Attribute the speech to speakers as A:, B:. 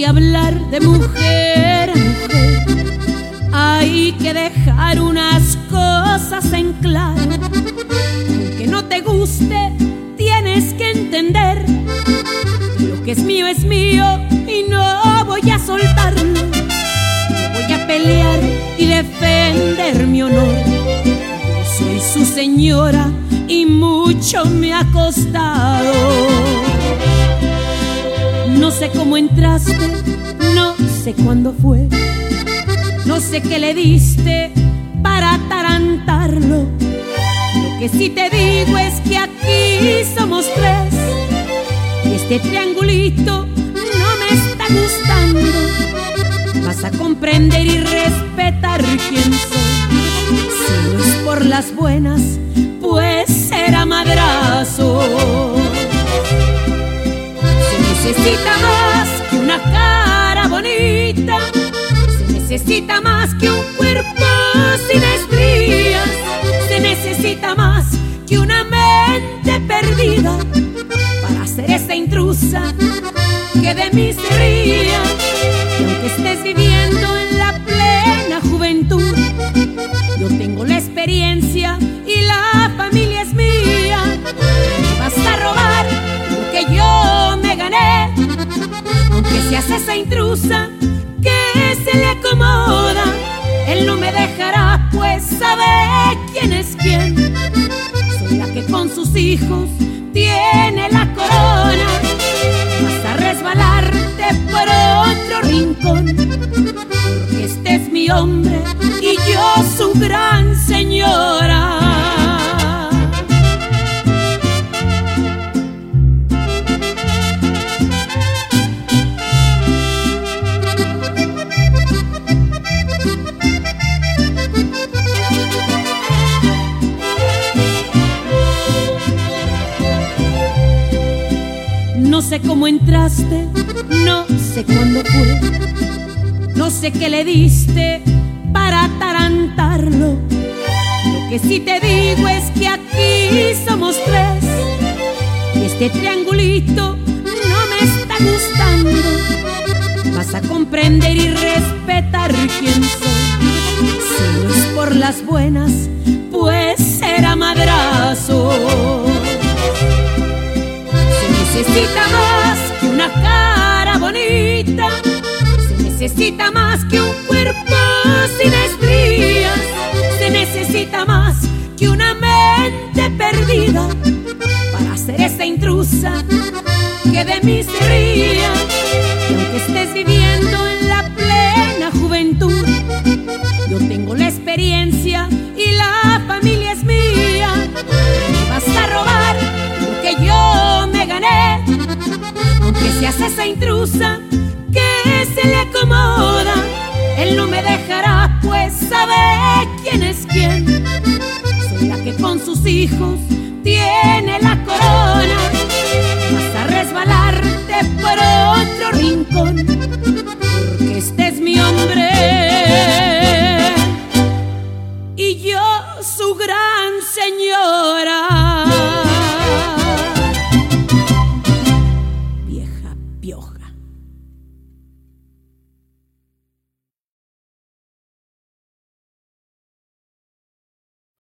A: que hablar de mujer a mujer, hay que dejar unas cosas en claro. Aunque no te guste, tienes que entender que lo que es mío y no voy a soltarlo. No voy a pelear y defender mi honor. Yo soy su señora y mucho me ha costado. No sé cómo entraste, no sé cuándo fue, no sé qué le diste para atarantarlo. Lo que sí te digo es que aquí somos tres y este triangulito no me está gustando. Vas a comprender y respetar quién soy. Si no es por las buenas, pues será madrazo. Se necesita más que una cara bonita, se necesita más que un cuerpo sin estrías, se necesita más que una mente perdida para ser esa intrusa que de mí se ría. Y aunque estés viviendo en la plena juventud, yo tengo la experiencia y la familia es mía. Me vas a robar lo que yo me gané, aunque seas esa intrusa que se le acomoda. Él no me dejará, pues sabe quién es quién. Soy la que con sus hijos tiene la corona. Vas a resbalarte por otro rincón, porque este es mi hombre y yo su gran señora. No sé cómo entraste, no sé cuándo fue, no sé qué le diste para atarantarlo. Lo que sí te digo es que aquí somos tres y este triangulito no me está gustando. Vas a comprender y respetar quién soy. Si no es por las buenas, pues será madrazo. Se necesita más que una cara bonita, se necesita más que un cuerpo sin estrías, se necesita más que una mente perdida para ser esa intrusa que de mí se ría. Y aunque estés viviendo en la plena juventud, yo tengo la experiencia y la familia es mía. Me vas a robar lo que yo me gané, aunque seas esa intrusa que se le acomoda. Él no me dejará, pues sabe quién es quién. Soy la que con sus hijos tiene